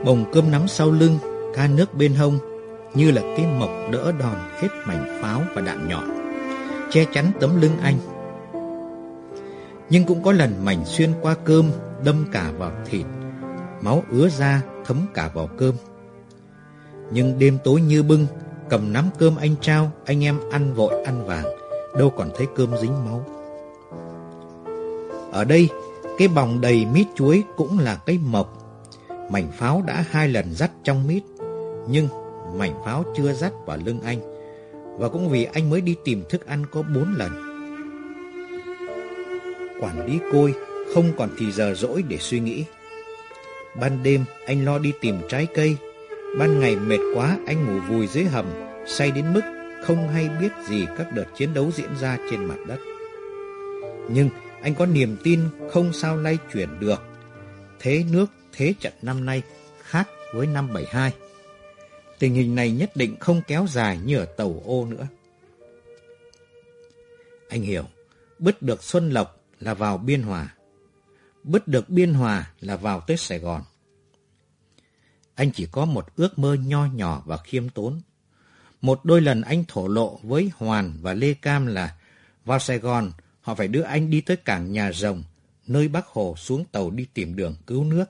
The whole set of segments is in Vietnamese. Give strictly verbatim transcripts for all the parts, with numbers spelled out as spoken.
bồng cơm nắm sau lưng, can nước bên hông, như là cái mộc đỡ đòn hết mảnh pháo và đạn nhọn, che chắn tấm lưng anh. Nhưng cũng có lần mảnh xuyên qua cơm, đâm cả vào thịt, máu ứa ra thấm cả vào cơm. Nhưng đêm tối như bưng, cầm nắm cơm anh trao, anh em ăn vội ăn vàng, đâu còn thấy cơm dính máu. Ở đây, cái bòng đầy mít chuối cũng là cái mộc. Mảnh pháo đã hai lần dắt trong mít, nhưng mảnh pháo chưa dắt vào lưng anh. Và cũng vì anh mới đi tìm thức ăn có bốn lần. Quản lý Côi không còn thì giờ rỗi để suy nghĩ. Ban đêm anh lo đi tìm trái cây, ban ngày mệt quá anh ngủ vùi dưới hầm, say đến mức không hay biết gì các đợt chiến đấu diễn ra trên mặt đất. Nhưng anh có niềm tin không sao lay chuyển được. Thế nước, thế trận năm nay khác với năm bảy hai. Tình hình này nhất định không kéo dài như ở Tàu Ô nữa. Anh hiểu, bứt được Xuân Lộc là vào Biên Hòa, bứt được Biên Hòa là vào tới Sài Gòn. Anh chỉ có một ước mơ nho nhỏ và khiêm tốn. Một đôi lần anh thổ lộ với Hoàn và Lê Cam là vào Sài Gòn họ phải đưa anh đi tới cảng Nhà Rồng, nơi Bác Hồ xuống tàu đi tìm đường cứu nước.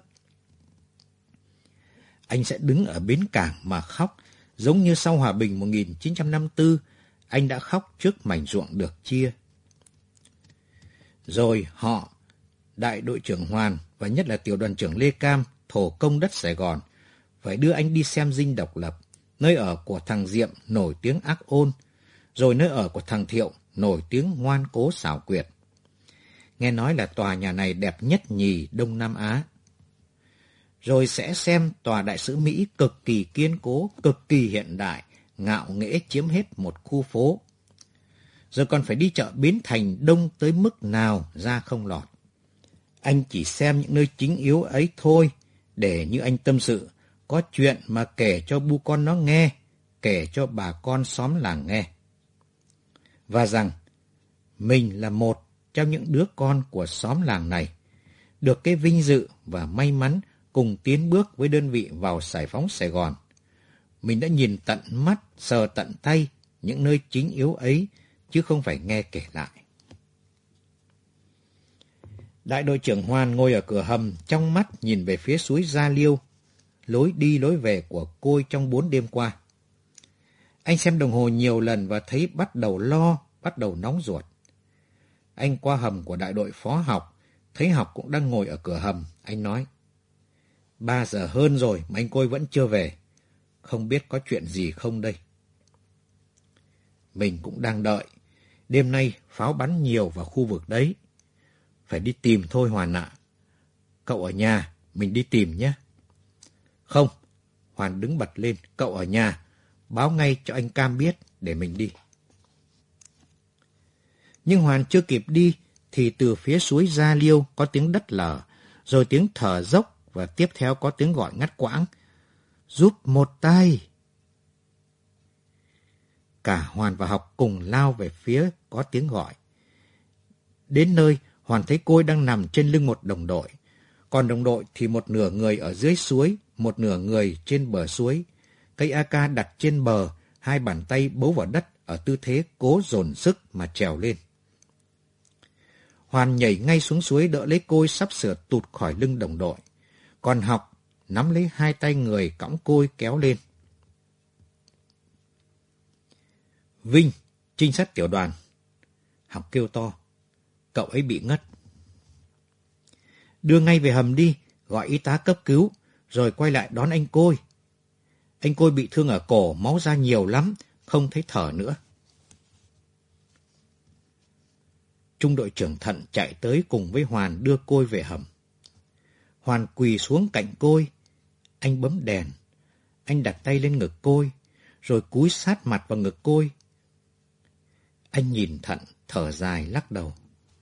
Anh sẽ đứng ở bến cảng mà khóc, giống như sau hòa bình một nghìn chín trăm năm mươi tư, anh đã khóc trước mảnh ruộng được chia. Rồi họ, đại đội trưởng Hoàn và nhất là tiểu đoàn trưởng Lê Cam, thổ công đất Sài Gòn, phải đưa anh đi xem dinh độc lập, nơi ở của thằng Diệm nổi tiếng ác ôn, rồi nơi ở của thằng Thiệu nổi tiếng ngoan cố xảo quyệt. Nghe nói là tòa nhà này đẹp nhất nhì Đông Nam Á. Rồi sẽ xem tòa đại sứ Mỹ cực kỳ kiên cố, cực kỳ hiện đại, ngạo nghễ chiếm hết một khu phố. Rồi còn phải đi chợ Bến Thành đông tới mức nào ra không lọt. Anh chỉ xem những nơi chính yếu ấy thôi, để như anh tâm sự, có chuyện mà kể cho bu con nó nghe, kể cho bà con xóm làng nghe. Và rằng, mình là một trong những đứa con của xóm làng này, được cái vinh dự và may mắn cùng tiến bước với đơn vị vào giải phóng Sài Gòn. Mình đã nhìn tận mắt, sờ tận tay những nơi chính yếu ấy, chứ không phải nghe kể lại. Đại đội trưởng Hoàn ngồi ở cửa hầm, trong mắt nhìn về phía suối Gia Liêu, lối đi lối về của Côi trong bốn đêm qua. Anh xem đồng hồ nhiều lần và thấy bắt đầu lo, bắt đầu nóng ruột. Anh qua hầm của đại đội phó Học, thấy Học cũng đang ngồi ở cửa hầm. Anh nói, ba giờ hơn rồi mà anh Côi vẫn chưa về. Không biết có chuyện gì không đây? Mình cũng đang đợi. Đêm nay pháo bắn nhiều vào khu vực đấy. Phải đi tìm thôi Hoàn ạ. Cậu ở nhà, mình đi tìm nhé. Không, Hoàn đứng bật lên. Cậu ở nhà, báo ngay cho anh Cam biết để mình đi. Nhưng Hoàn chưa kịp đi thì từ phía suối Gia Liêu có tiếng đất lở, rồi tiếng thở dốc và tiếp theo có tiếng gọi ngắt quãng. Giúp một tay. Cả Hoàn và Học cùng lao về phía có tiếng gọi. Đến nơi, Hoàn thấy Côi đang nằm trên lưng một đồng đội. Còn đồng đội thì một nửa người ở dưới suối, một nửa người trên bờ suối. Cây a ca đặt trên bờ, hai bàn tay bấu vào đất ở tư thế cố dồn sức mà trèo lên. Hoàn nhảy ngay xuống suối đỡ lấy Côi sắp sửa tụt khỏi lưng đồng đội. Còn Học nắm lấy hai tay người cõng Côi kéo lên. Vinh, trinh sát tiểu đoàn. Học kêu to. Cậu ấy bị ngất. Đưa ngay về hầm đi, gọi y tá cấp cứu, rồi quay lại đón anh Côi. Anh Côi bị thương ở cổ, máu ra nhiều lắm, không thấy thở nữa. Trung đội trưởng Thận chạy tới cùng với Hoàn đưa Côi về hầm. Hoàn quỳ xuống cạnh Côi. Anh bấm đèn. Anh đặt tay lên ngực Côi, rồi cúi sát mặt vào ngực Côi. Anh nhìn Thận, thở dài lắc đầu.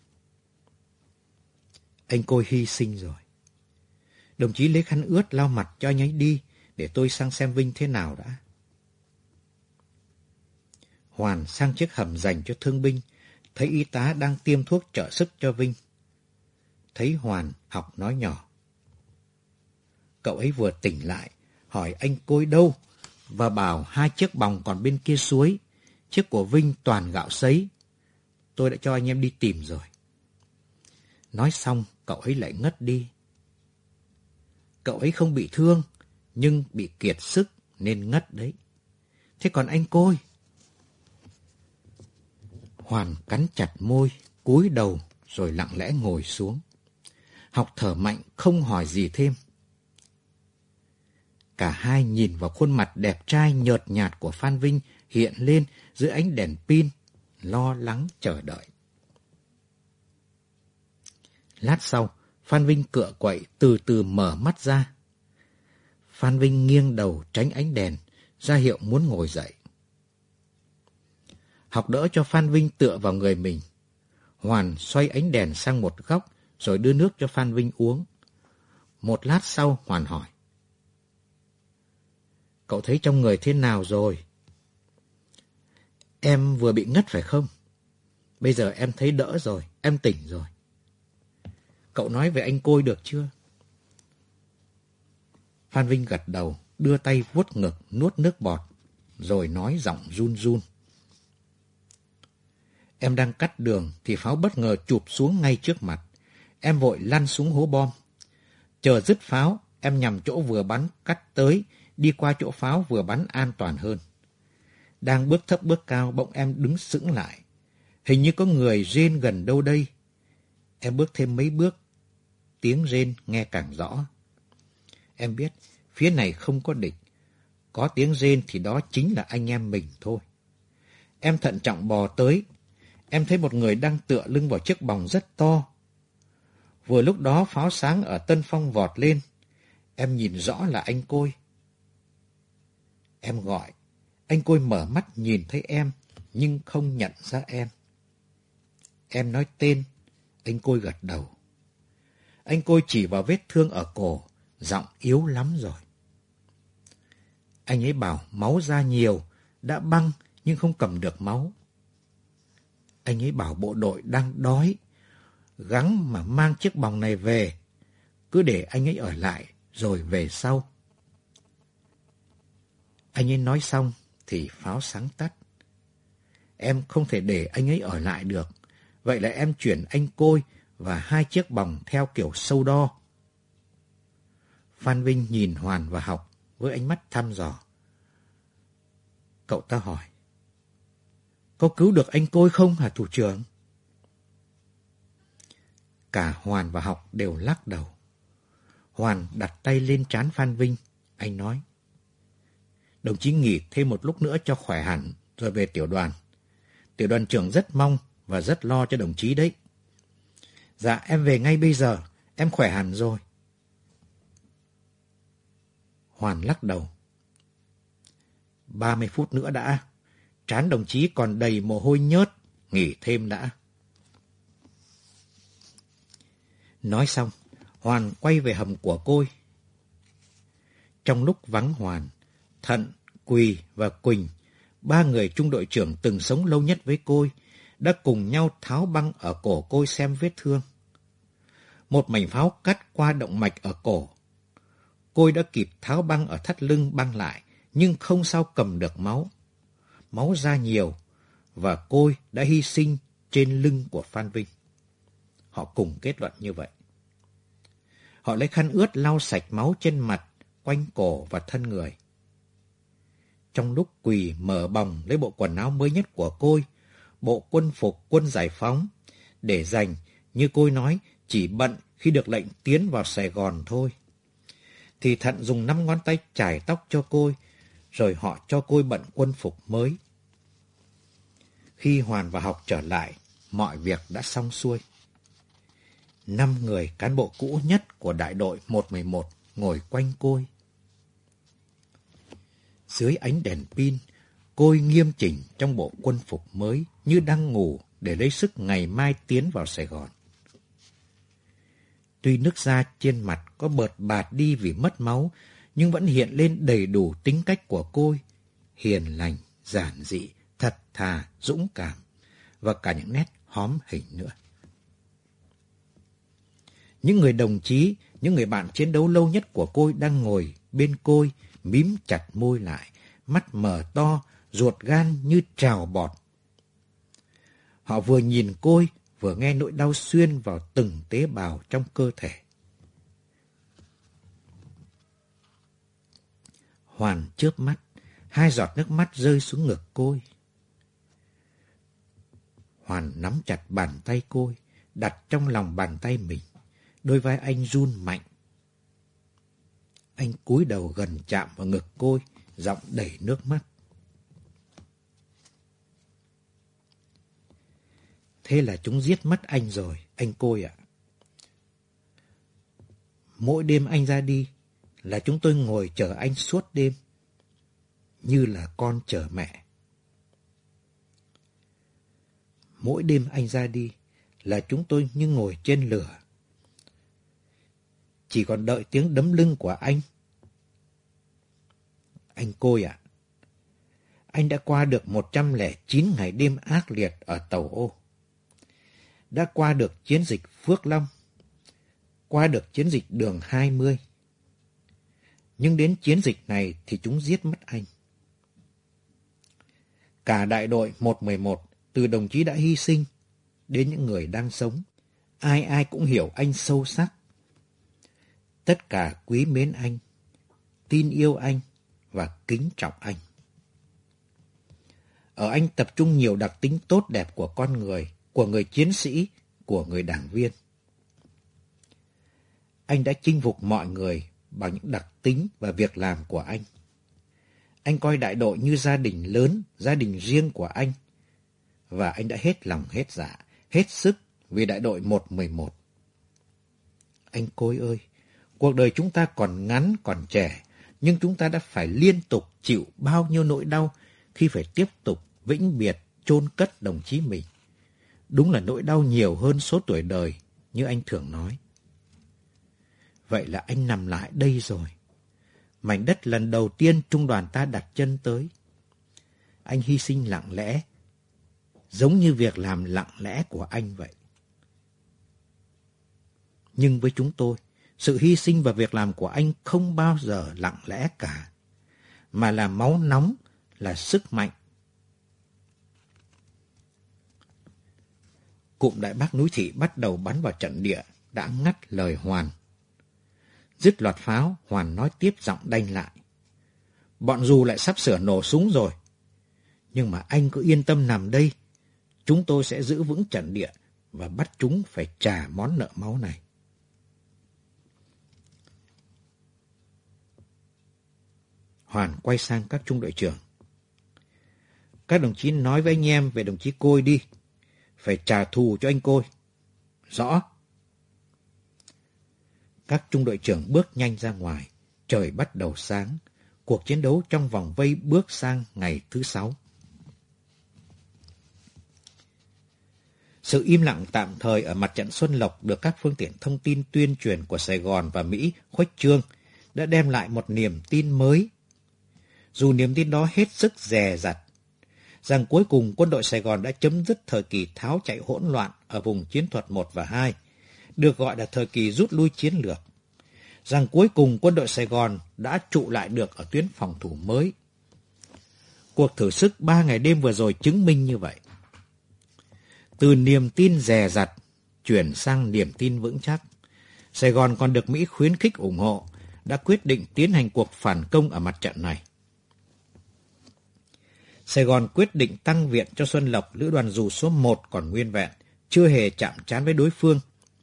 Anh Côi hy sinh rồi. Đồng chí lấy khăn ướt lau mặt cho anh ấy đi, để tôi sang xem Vinh thế nào đã. Hoàn sang chiếc hầm dành cho thương binh, thấy y tá đang tiêm thuốc trợ sức cho Vinh. Thấy Hoàn, Học nói nhỏ. Cậu ấy vừa tỉnh lại, hỏi anh Côi đâu, và bảo hai chiếc bòng còn bên kia suối. Chiếc của Vinh toàn gạo sấy. Tôi đã cho anh em đi tìm rồi. Nói xong, cậu ấy lại ngất đi. Cậu ấy không bị thương, nhưng bị kiệt sức nên ngất đấy. Thế còn anh Côi? Hoàn cắn chặt môi, cúi đầu rồi lặng lẽ ngồi xuống. Học thở mạnh, không hỏi gì thêm. Cả hai nhìn vào khuôn mặt đẹp trai nhợt nhạt của Phan Vinh hiện lên dưới ánh đèn pin, lo lắng chờ đợi. Lát sau, Phan Vinh cựa quậy từ từ mở mắt ra. Phan Vinh nghiêng đầu tránh ánh đèn, ra hiệu muốn ngồi dậy. Học đỡ cho Phan Vinh tựa vào người mình. Hoàn xoay ánh đèn sang một góc rồi đưa nước cho Phan Vinh uống. Một lát sau, Hoàn hỏi. Cậu thấy trong người thế nào rồi? Em vừa bị ngất phải không? Bây giờ em thấy đỡ rồi, em tỉnh rồi. Cậu nói về anh Côi được chưa? Phan Vinh gật đầu, đưa tay vuốt ngực, nuốt nước bọt, rồi nói giọng run run. Em đang cắt đường thì pháo bất ngờ chụp xuống ngay trước mặt. Em vội lăn xuống hố bom. Chờ dứt pháo, em nhằm chỗ vừa bắn cắt tới, đi qua chỗ pháo vừa bắn an toàn hơn. Đang bước thấp bước cao, bỗng em đứng sững lại. Hình như có người rên gần đâu đây. Em bước thêm mấy bước, tiếng rên nghe càng rõ. Em biết phía này không có địch. Có tiếng rên thì đó chính là anh em mình thôi. Em thận trọng bò tới. Em thấy một người đang tựa lưng vào chiếc bòng rất to. Vừa lúc đó pháo sáng ở Tân Phong vọt lên. Em nhìn rõ là anh Côi. Em gọi. Anh Côi mở mắt nhìn thấy em, nhưng không nhận ra em. Em nói tên. Anh Côi gật đầu. Anh Côi chỉ vào vết thương ở cổ, giọng yếu lắm rồi. Anh ấy bảo máu ra nhiều, đã băng nhưng không cầm được máu. Anh ấy bảo bộ đội đang đói, gắng mà mang chiếc bòng này về, cứ để anh ấy ở lại rồi về sau. Anh ấy nói xong thì pháo sáng tắt. Em không thể để anh ấy ở lại được, vậy là em chuyển anh Côi và hai chiếc bòng theo kiểu sâu đo. Phan Vinh nhìn Hoàn và Học với ánh mắt thăm dò. Cậu ta hỏi. Có cứu được anh Côi không hả thủ trưởng? Cả Hoàn và Học đều lắc đầu. Hoàn đặt tay lên trán Phan Vinh. Anh nói. Đồng chí nghỉ thêm một lúc nữa cho khỏe hẳn rồi về tiểu đoàn. Tiểu đoàn trưởng rất mong và rất lo cho đồng chí đấy. Dạ em về ngay bây giờ. Em khỏe hẳn rồi. Hoàn lắc đầu. Ba mươi phút nữa đã. Trán đồng chí còn đầy mồ hôi nhớt. Nghỉ thêm đã. Nói xong, Hoàn quay về hầm của Côi. Trong lúc vắng Hoàn, Thận, Quỳ và Quỳnh, ba người trung đội trưởng từng sống lâu nhất với Côi, đã cùng nhau tháo băng ở cổ Côi xem vết thương. Một mảnh pháo cắt qua động mạch ở cổ. Côi đã kịp tháo băng ở thắt lưng băng lại, nhưng không sao cầm được máu. Máu ra nhiều, và Côi đã hy sinh trên lưng của Phan Vinh. Họ cùng kết luận như vậy. Họ lấy khăn ướt lau sạch máu trên mặt, quanh cổ và thân người. Trong lúc Quỳ mở bòng lấy bộ quần áo mới nhất của Côi, bộ quân phục quân giải phóng, để dành, như Côi nói, chỉ bận khi được lệnh tiến vào Sài Gòn thôi. Thì Thận dùng năm ngón tay chải tóc cho Côi, rồi họ cho Côi bận quân phục mới. Khi Hoàn và Học trở lại, mọi việc đã xong xuôi. Năm người cán bộ cũ nhất của đại đội một một một ngồi quanh Côi. Dưới ánh đèn pin, Côi nghiêm chỉnh trong bộ quân phục mới như đang ngủ để lấy sức ngày mai tiến vào Sài Gòn. Tuy nước da trên mặt có bợt bạt đi vì mất máu, nhưng vẫn hiện lên đầy đủ tính cách của Côi, hiền lành, giản dị, thật thà, dũng cảm, và cả những nét hóm hình nữa. Những người đồng chí, những người bạn chiến đấu lâu nhất của Côi đang ngồi bên Côi, mím chặt môi lại, mắt mở to, ruột gan như trào bọt. Họ vừa nhìn Côi, vừa nghe nỗi đau xuyên vào từng tế bào trong cơ thể. Hoàn chớp mắt, hai giọt nước mắt rơi xuống ngực Côi. Hoàn nắm chặt bàn tay Côi, đặt trong lòng bàn tay mình. Đôi vai anh run mạnh. Anh cúi đầu gần chạm vào ngực Côi, giọng đầy nước mắt. Thế là chúng giết mất anh rồi, anh Côi ạ. Mỗi đêm anh ra đi là chúng tôi ngồi chờ anh suốt đêm, như là con chờ mẹ. Mỗi đêm anh ra đi là chúng tôi như ngồi trên lửa, chỉ còn đợi tiếng đấm lưng của anh. Anh Côi ạ, anh đã qua được một trăm lẻ chín ngày đêm ác liệt ở Tàu Ô. Đã qua được chiến dịch Phước Long, qua được chiến dịch Đường hai mươi. Nhưng đến chiến dịch này thì chúng giết mất anh. Cả đại đội một một một, từ đồng chí đã hy sinh đến những người đang sống, ai ai cũng hiểu anh sâu sắc. Tất cả quý mến anh, tin yêu anh và kính trọng anh. Ở anh tập trung nhiều đặc tính tốt đẹp của con người, của người chiến sĩ, của người đảng viên. Anh đã chinh phục mọi người bằng những đặc tính và việc làm của anh. Anh coi đại đội như gia đình lớn, gia đình riêng của anh. Và anh đã hết lòng hết dạ, hết sức vì đại đội một một một. Anh Côi ơi, cuộc đời chúng ta còn ngắn, còn trẻ, nhưng chúng ta đã phải liên tục chịu bao nhiêu nỗi đau khi phải tiếp tục vĩnh biệt chôn cất đồng chí mình. Đúng là nỗi đau nhiều hơn số tuổi đời, như anh thường nói. Vậy là anh nằm lại đây rồi. Mảnh đất lần đầu tiên trung đoàn ta đặt chân tới. Anh hy sinh lặng lẽ, giống như việc làm lặng lẽ của anh vậy. Nhưng với chúng tôi, sự hy sinh và việc làm của anh không bao giờ lặng lẽ cả, mà là máu nóng, là sức mạnh. Cụm Đại Bác núi Thị bắt đầu bắn vào trận địa, đã ngắt lời Hoàn. Dứt loạt pháo, Hoàn nói tiếp giọng đanh lại. Bọn dù lại sắp sửa nổ súng rồi. Nhưng mà anh cứ yên tâm nằm đây. Chúng tôi sẽ giữ vững trận địa và bắt chúng phải trả món nợ máu này. Hoàn quay sang các trung đội trưởng. Các đồng chí nói với anh em về đồng chí Côi đi. Phải trả thù cho anh Côi. Rõ. Các trung đội trưởng bước nhanh ra ngoài. Trời bắt đầu sáng. Cuộc chiến đấu trong vòng vây bước sang ngày thứ sáu. Sự im lặng tạm thời ở mặt trận Xuân Lộc được các phương tiện thông tin tuyên truyền của Sài Gòn và Mỹ khuếch trương đã đem lại một niềm tin mới. Dù niềm tin đó hết sức dè dặt, rằng cuối cùng quân đội Sài Gòn đã chấm dứt thời kỳ tháo chạy hỗn loạn ở vùng chiến thuật một và hai, được gọi là thời kỳ rút lui chiến lược. Rằng cuối cùng quân đội Sài Gòn đã trụ lại được ở tuyến phòng thủ mới. Cuộc thử sức ba ngày đêm vừa rồi chứng minh như vậy. Từ niềm tin dè dặt chuyển sang niềm tin vững chắc, Sài Gòn còn được Mỹ khuyến khích ủng hộ, đã quyết định tiến hành cuộc phản công ở mặt trận này. Sài Gòn quyết định tăng viện cho Xuân Lộc, lữ đoàn dù số một còn nguyên vẹn, chưa hề chạm trán với đối phương.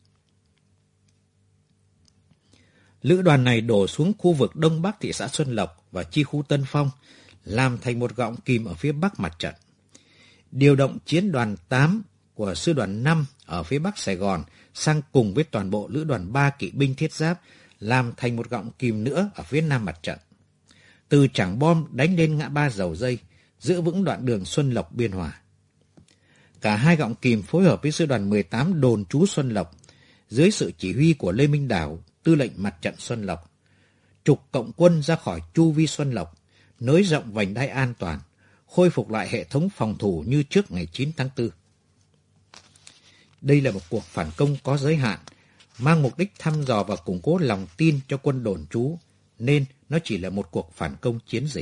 Lữ đoàn này đổ xuống khu vực đông bắc thị xã Xuân Lộc và chi khu Tân Phong, làm thành một gọng kìm ở phía bắc mặt trận. Điều động chiến đoàn tám của sư đoàn năm ở phía bắc Sài Gòn sang cùng với toàn bộ lữ đoàn ba kỵ binh thiết giáp, làm thành một gọng kìm nữa ở phía nam mặt trận. Từ Trảng Bom đánh lên ngã ba Dầu Dây, giữ vững đoạn đường Xuân Lộc Biên Hòa. Cả hai gọng kìm phối hợp với sư đoàn mười tám đồn trú Xuân Lộc, dưới sự chỉ huy của Lê Minh Đảo, tư lệnh mặt trận Xuân Lộc, trục cộng quân ra khỏi chu vi Xuân Lộc, nới rộng vành đai an toàn, khôi phục lại hệ thống phòng thủ như trước ngày chín tháng tư. Đây là một cuộc phản công có giới hạn, mang mục đích thăm dò và củng cố lòng tin cho quân đồn trú, nên nó chỉ là một cuộc phản công chiến dịch.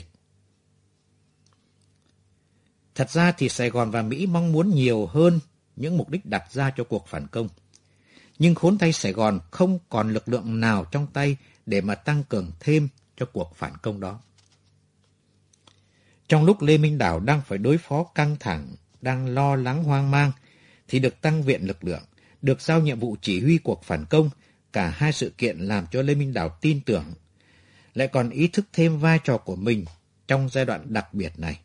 Thật ra thì Sài Gòn và Mỹ mong muốn nhiều hơn những mục đích đặt ra cho cuộc phản công. Nhưng khốn thay Sài Gòn không còn lực lượng nào trong tay để mà tăng cường thêm cho cuộc phản công đó. Trong lúc Lê Minh Đảo đang phải đối phó căng thẳng, đang lo lắng hoang mang, thì được tăng viện lực lượng, được giao nhiệm vụ chỉ huy cuộc phản công, cả hai sự kiện làm cho Lê Minh Đảo tin tưởng, lại còn ý thức thêm vai trò của mình trong giai đoạn đặc biệt này.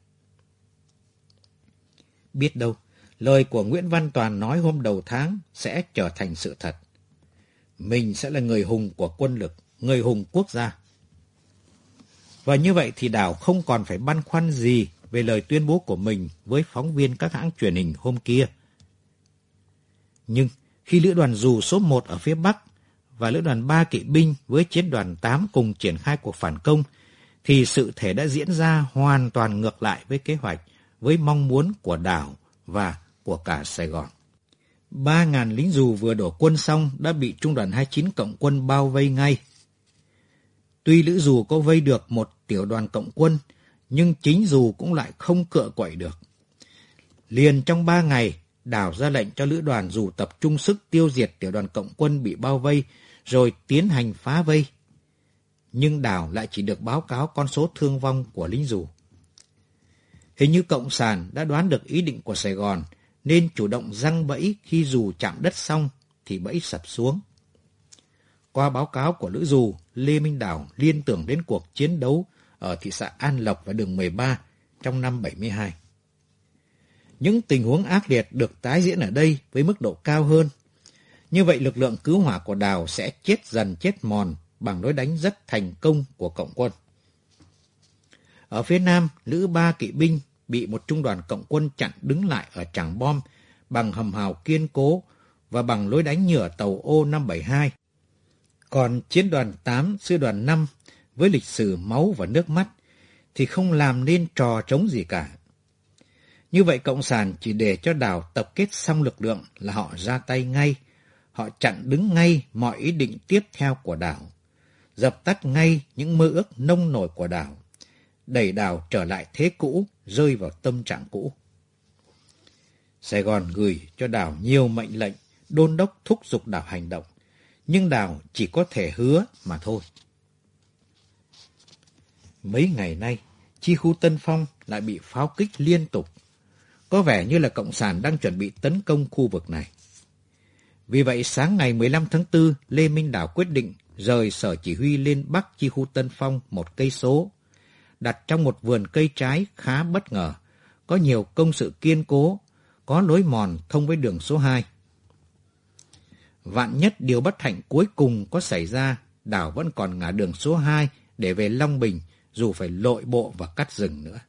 Biết đâu, lời của Nguyễn Văn Toàn nói hôm đầu tháng sẽ trở thành sự thật. Mình sẽ là người hùng của quân lực, người hùng quốc gia. Và như vậy thì Đảo không còn phải băn khoăn gì về lời tuyên bố của mình với phóng viên các hãng truyền hình hôm kia. Nhưng khi lữ đoàn dù số một ở phía Bắc và lữ đoàn ba kỵ binh với chiến đoàn tám cùng triển khai cuộc phản công, thì sự thể đã diễn ra hoàn toàn ngược lại với kế hoạch, với mong muốn của Đảo và của cả Sài Gòn. Ba ngàn lính dù vừa đổ quân xong đã bị trung đoàn hai mươi chín cộng quân bao vây ngay. Tuy lữ dù có vây được một tiểu đoàn cộng quân, nhưng chính dù cũng lại không cựa quậy được. Liền trong ba ngày, Đảo ra lệnh cho lữ đoàn dù tập trung sức tiêu diệt tiểu đoàn cộng quân bị bao vây, rồi tiến hành phá vây. Nhưng Đảo lại chỉ được báo cáo con số thương vong của lính dù. Hình như Cộng sản đã đoán được ý định của Sài Gòn, nên chủ động giăng bẫy khi dù chạm đất xong thì bẫy sập xuống. Qua báo cáo của lữ dù, Lê Minh Đảo liên tưởng đến cuộc chiến đấu ở thị xã An Lộc và đường mười ba trong năm bảy mươi hai. Những tình huống ác liệt được tái diễn ở đây với mức độ cao hơn. Như vậy lực lượng cứu hỏa của Đảo sẽ chết dần chết mòn bằng đối đánh rất thành công của Cộng quân. Ở phía Nam, lữ ba kỵ binh bị một trung đoàn Cộng quân chặn đứng lại ở Trảng Bom bằng hầm hào kiên cố và bằng lối đánh như ở tàu ô năm bảy hai. Còn chiến đoàn tám, sư đoàn năm với lịch sử máu và nước mắt thì không làm nên trò trống gì cả. Như vậy Cộng sản chỉ để cho Đảo tập kết xong lực lượng là họ ra tay ngay, họ chặn đứng ngay mọi ý định tiếp theo của Đảo, dập tắt ngay những mơ ước nông nổi của Đảo, đẩy Đảo trở lại thế cũ, rơi vào tâm trạng cũ. Sài Gòn gửi cho Đảo nhiều mệnh lệnh, đôn đốc thúc giục Đảo hành động, nhưng Đảo chỉ có thể hứa mà thôi. Mấy ngày nay, chi khu Tân Phong lại bị pháo kích liên tục. Có vẻ như là Cộng sản đang chuẩn bị tấn công khu vực này. Vì vậy, sáng ngày mười lăm tháng tư, Lê Minh Đảo quyết định rời sở chỉ huy lên Bắc chi khu Tân Phong một cây số, đặt trong một vườn cây trái khá bất ngờ, có nhiều công sự kiên cố, có lối mòn thông với đường số hai. Vạn nhất điều bất hạnh cuối cùng có xảy ra, Đảo vẫn còn ngả đường số hai để về Long Bình, dù phải lội bộ và cắt rừng nữa.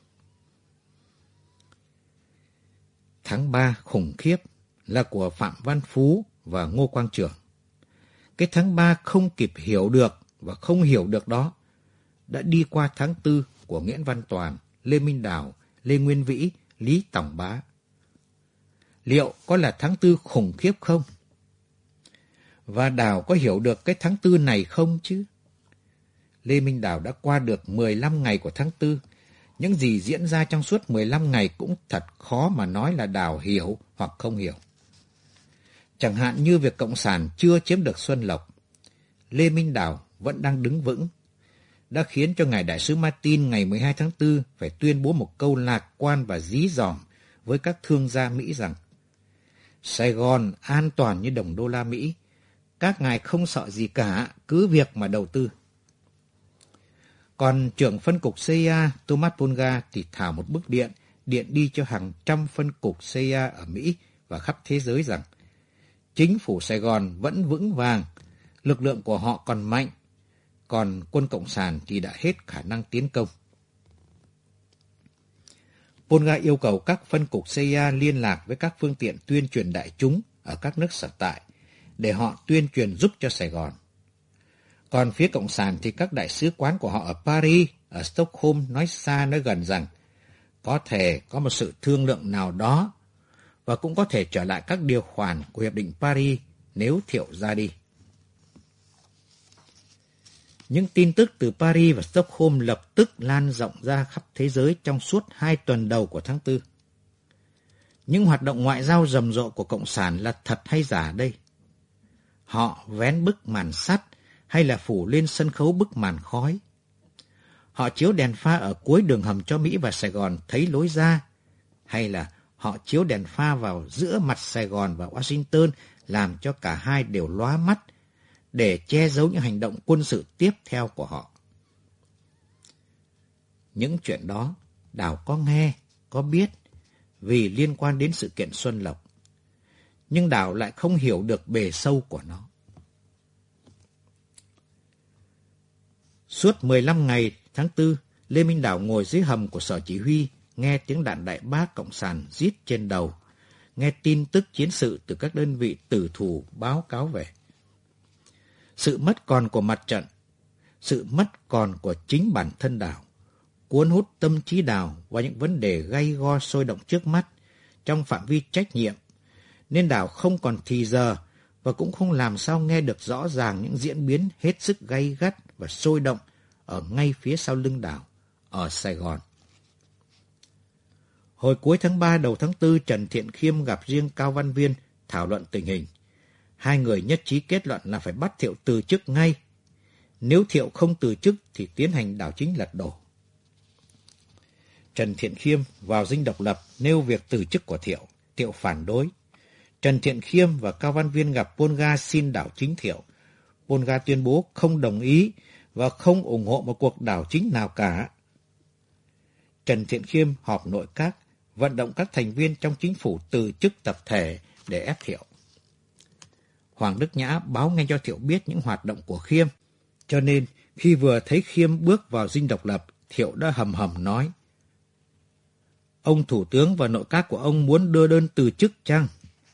Tháng ba khủng khiếp là của Phạm Văn Phú và Ngô Quang Trường. Cái tháng ba không kịp hiểu được và không hiểu được đó đã đi qua tháng tư của Nguyễn Văn Toàn, Lê Minh Đảo, Lê Nguyên Vĩ, Lý Tòng Bá. Liệu có là tháng tư khủng khiếp không? Và Đảo có hiểu được cái tháng tư này không chứ? Lê Minh Đảo đã qua được mười lăm ngày của tháng tư. Những gì diễn ra trong suốt mười lăm ngày cũng thật khó mà nói là Đảo hiểu hoặc không hiểu. Chẳng hạn như việc Cộng sản chưa chiếm được Xuân Lộc, Lê Minh Đảo vẫn đang đứng vững, đã khiến cho Ngài Đại sứ Martin ngày mười hai tháng tư phải tuyên bố một câu lạc quan và dí dỏm với các thương gia Mỹ rằng Sài Gòn an toàn như đồng đô la Mỹ, các ngài không sợ gì cả, cứ việc mà đầu tư. Còn trưởng phân cục xê i a Thomas Polga thì thảo một bức điện, điện đi cho hàng trăm phân cục xê i a ở Mỹ và khắp thế giới rằng chính phủ Sài Gòn vẫn vững vàng, lực lượng của họ còn mạnh, còn quân Cộng sản thì đã hết khả năng tiến công. Polga yêu cầu các phân cục xê i a liên lạc với các phương tiện tuyên truyền đại chúng ở các nước sở tại để họ tuyên truyền giúp cho Sài Gòn. Còn phía Cộng sản thì các đại sứ quán của họ ở Paris, ở Stockholm nói xa nói gần rằng có thể có một sự thương lượng nào đó và cũng có thể trở lại các điều khoản của Hiệp định Paris nếu Thiệu ra đi. Những tin tức từ Paris và Stockholm lập tức lan rộng ra khắp thế giới trong suốt hai tuần đầu của tháng tư. Những hoạt động ngoại giao rầm rộ của Cộng sản là thật hay giả đây? Họ vén bức màn sắt hay là phủ lên sân khấu bức màn khói? Họ chiếu đèn pha ở cuối đường hầm cho Mỹ và Sài Gòn thấy lối ra? Hay là họ chiếu đèn pha vào giữa mặt Sài Gòn và Washington làm cho cả hai đều lóa mắt để che giấu những hành động quân sự tiếp theo của họ? Những chuyện đó Đào có nghe, có biết vì liên quan đến sự kiện Xuân Lộc. Nhưng Đào lại không hiểu được bề sâu của nó. Suốt mười lăm ngày tháng tư, Lê Minh Đào ngồi dưới hầm của sở chỉ huy, nghe tiếng đạn đại bác Cộng sản rít trên đầu, nghe tin tức chiến sự từ các đơn vị tử thủ báo cáo về. Sự mất còn của mặt trận, sự mất còn của chính bản thân Đào, cuốn hút tâm trí Đào vào những vấn đề gay go sôi động trước mắt trong phạm vi trách nhiệm, nên Đào không còn thì giờ và cũng không làm sao nghe được rõ ràng những diễn biến hết sức gay gắt và sôi động ở ngay phía sau lưng Đào, ở Sài Gòn. Hồi cuối tháng ba đầu tháng tư, Trần Thiện Khiêm gặp riêng Cao Văn Viên thảo luận tình hình. Hai người nhất trí kết luận là phải bắt Thiệu từ chức ngay. Nếu Thiệu không từ chức thì tiến hành đảo chính lật đổ. Trần Thiện Khiêm vào dinh Độc Lập nêu việc từ chức của Thiệu. Thiệu phản đối. Trần Thiện Khiêm và Cao Văn Viên gặp Polga xin đảo chính Thiệu. Polga tuyên bố không đồng ý và không ủng hộ một cuộc đảo chính nào cả. Trần Thiện Khiêm họp nội các, vận động các thành viên trong chính phủ từ chức tập thể để ép Thiệu. Hoàng Đức Nhã báo ngay cho Thiệu biết những hoạt động của Khiêm, cho nên khi vừa thấy Khiêm bước vào dinh Độc Lập, Thiệu đã hầm hầm nói: "Ông Thủ tướng và nội các của ông muốn đưa đơn từ chức chăng?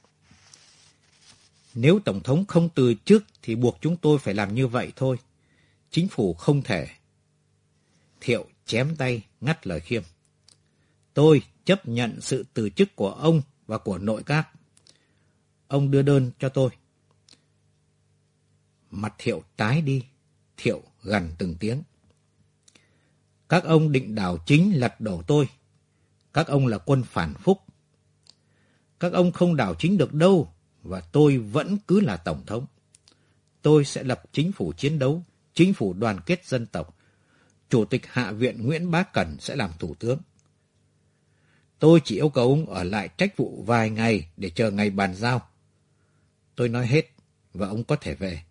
Nếu Tổng thống không từ chức thì buộc chúng tôi phải làm như vậy thôi. Chính phủ không thể." Thiệu chém tay ngắt lời Khiêm: "Tôi chấp nhận sự từ chức của ông và của nội các. Ông đưa đơn cho tôi." Mặt Thiệu tái đi, Thiệu gằn từng tiếng: "Các ông định đảo chính lật đổ tôi. Các ông là quân phản phúc. Các ông không đảo chính được đâu, và tôi vẫn cứ là Tổng thống. Tôi sẽ lập chính phủ chiến đấu, chính phủ đoàn kết dân tộc. Chủ tịch Hạ viện Nguyễn Bá Cẩn sẽ làm Thủ tướng. Tôi chỉ yêu cầu ông ở lại trách vụ vài ngày để chờ ngày bàn giao. Tôi nói hết, và ông có thể về."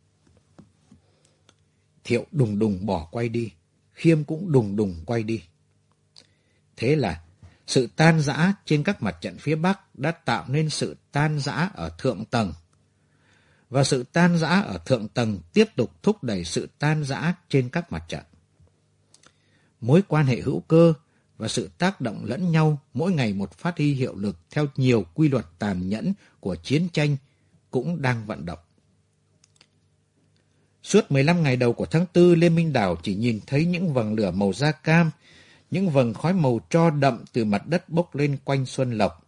Thiệu đùng đùng bỏ quay đi, Khiêm cũng đùng đùng quay đi. Thế là sự tan rã trên các mặt trận phía Bắc đã tạo nên sự tan rã ở thượng tầng. Và sự tan rã ở thượng tầng tiếp tục thúc đẩy sự tan rã trên các mặt trận. Mối quan hệ hữu cơ và sự tác động lẫn nhau mỗi ngày một phát huy hiệu lực theo nhiều quy luật tàn nhẫn của chiến tranh cũng đang vận động. Suốt mười lăm ngày đầu của tháng tư, Lê Minh Đào chỉ nhìn thấy những vầng lửa màu da cam, những vầng khói màu tro đậm từ mặt đất bốc lên quanh Xuân Lộc.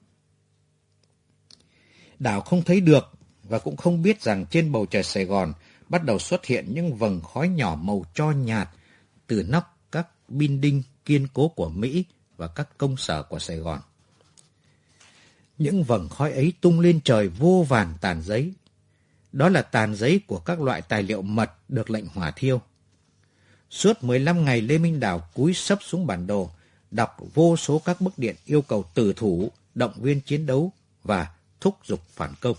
Đào không thấy được và cũng không biết rằng trên bầu trời Sài Gòn bắt đầu xuất hiện những vầng khói nhỏ màu tro nhạt từ nóc các building kiên cố của Mỹ và các công sở của Sài Gòn. Những vầng khói ấy tung lên trời vô vàn tàn giấy. Đó là tàn giấy của các loại tài liệu mật được lệnh hỏa thiêu. Suốt mười lăm ngày, Lê Minh Đào cúi xấp xuống bản đồ, đọc vô số các bức điện yêu cầu tử thủ, động viên chiến đấu và thúc giục phản công.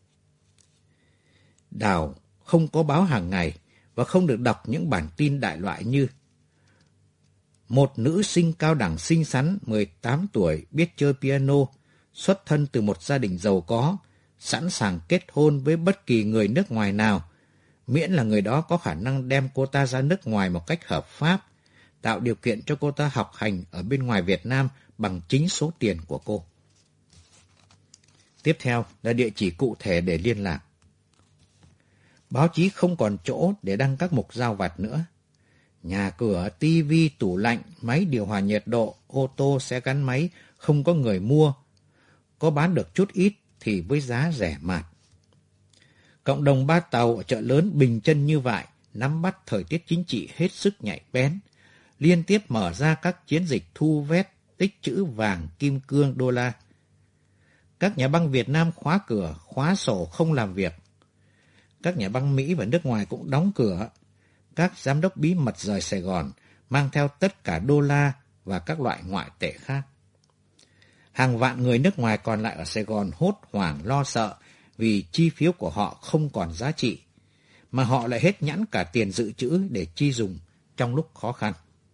Đào không có báo hàng ngày và không được đọc những bản tin đại loại như: một nữ sinh cao đẳng xinh xắn, mười tám tuổi, biết chơi piano, xuất thân từ một gia đình giàu có, sẵn sàng kết hôn với bất kỳ người nước ngoài nào, miễn là người đó có khả năng đem cô ta ra nước ngoài một cách hợp pháp, tạo điều kiện cho cô ta học hành ở bên ngoài Việt Nam bằng chính số tiền của cô. Tiếp theo là địa chỉ cụ thể để liên lạc. Báo chí không còn chỗ để đăng các mục giao vặt nữa. Nhà cửa, tivi, tủ lạnh, máy điều hòa nhiệt độ, ô tô, xe gắn máy không có người mua. Có bán được chút ít thì với giá rẻ mạt. Cộng đồng Ba Tàu ở chợ lớn bình chân như vậy nắm bắt thời tiết chính trị hết sức nhạy bén, liên tiếp mở ra các chiến dịch thu vét, tích trữ vàng, kim cương, đô la. Các nhà băng Việt Nam khóa cửa, khóa sổ không làm việc. Các nhà băng Mỹ và nước ngoài cũng đóng cửa. Các giám đốc bí mật rời Sài Gòn, mang theo tất cả đô la và các loại ngoại tệ khác. Hàng vạn người nước ngoài còn lại ở Sài Gòn hốt hoảng lo sợ vì chi phiếu của họ không còn giá trị, mà họ lại hết nhãn cả tiền dự trữ để chi dùng trong lúc khó khăn.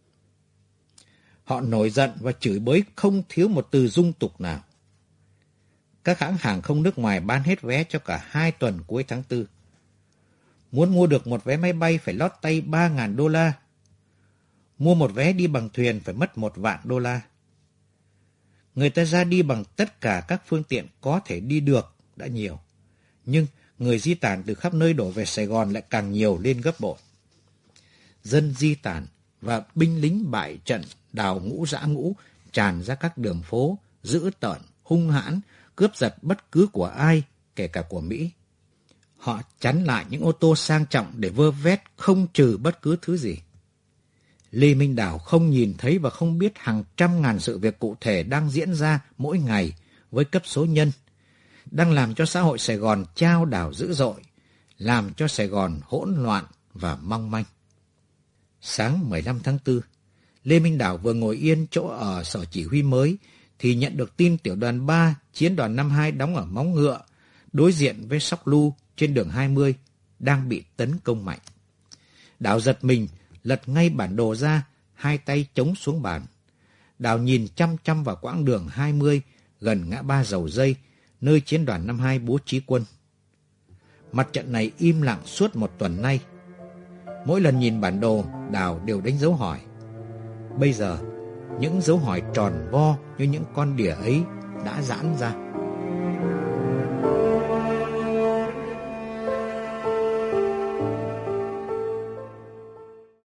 Họ nổi giận và chửi bới không thiếu một từ dung tục nào. Các hãng hàng không nước ngoài bán hết vé cho cả hai tuần cuối tháng tư. Muốn mua được một vé máy bay phải lót tay ba ngàn đô la. Mua một vé đi bằng thuyền phải mất một vạn đô la. Người ta ra đi bằng tất cả các phương tiện có thể đi được đã nhiều. Nhưng người di tản từ khắp nơi đổ về Sài Gòn lại càng nhiều lên gấp bội. Dân di tản và binh lính bại trận đào ngũ dã ngũ tràn ra các đường phố, dữ tợn, hung hãn, cướp giật bất cứ của ai, kể cả của Mỹ. Họ chắn lại những ô tô sang trọng để vơ vét không trừ bất cứ thứ gì. Lê Minh Đào không nhìn thấy và không biết hàng trăm ngàn sự việc cụ thể đang diễn ra mỗi ngày với cấp số nhân, đang làm cho xã hội Sài Gòn chao đảo dữ dội, làm cho Sài Gòn hỗn loạn và mong manh. Sáng mười lăm tháng tư, Lê Minh Đào vừa ngồi yên chỗ ở sở chỉ huy mới thì nhận được tin tiểu đoàn ba, chiến đoàn năm hai đóng ở Móng Ngựa, đối diện với Sóc Lu trên đường hai mươi, đang bị tấn công mạnh. Đào giật mình, lật ngay bản đồ ra, hai tay chống xuống bàn. Đào nhìn chăm chăm vào quãng đường hai mươi, gần ngã ba Dầu Dây, nơi chiến đoàn năm hai bố trí quân. Mặt trận này im lặng suốt một tuần nay. Mỗi lần nhìn bản đồ, Đào đều đánh dấu hỏi. Bây giờ, những dấu hỏi tròn vo như những con đỉa ấy đã giãn ra.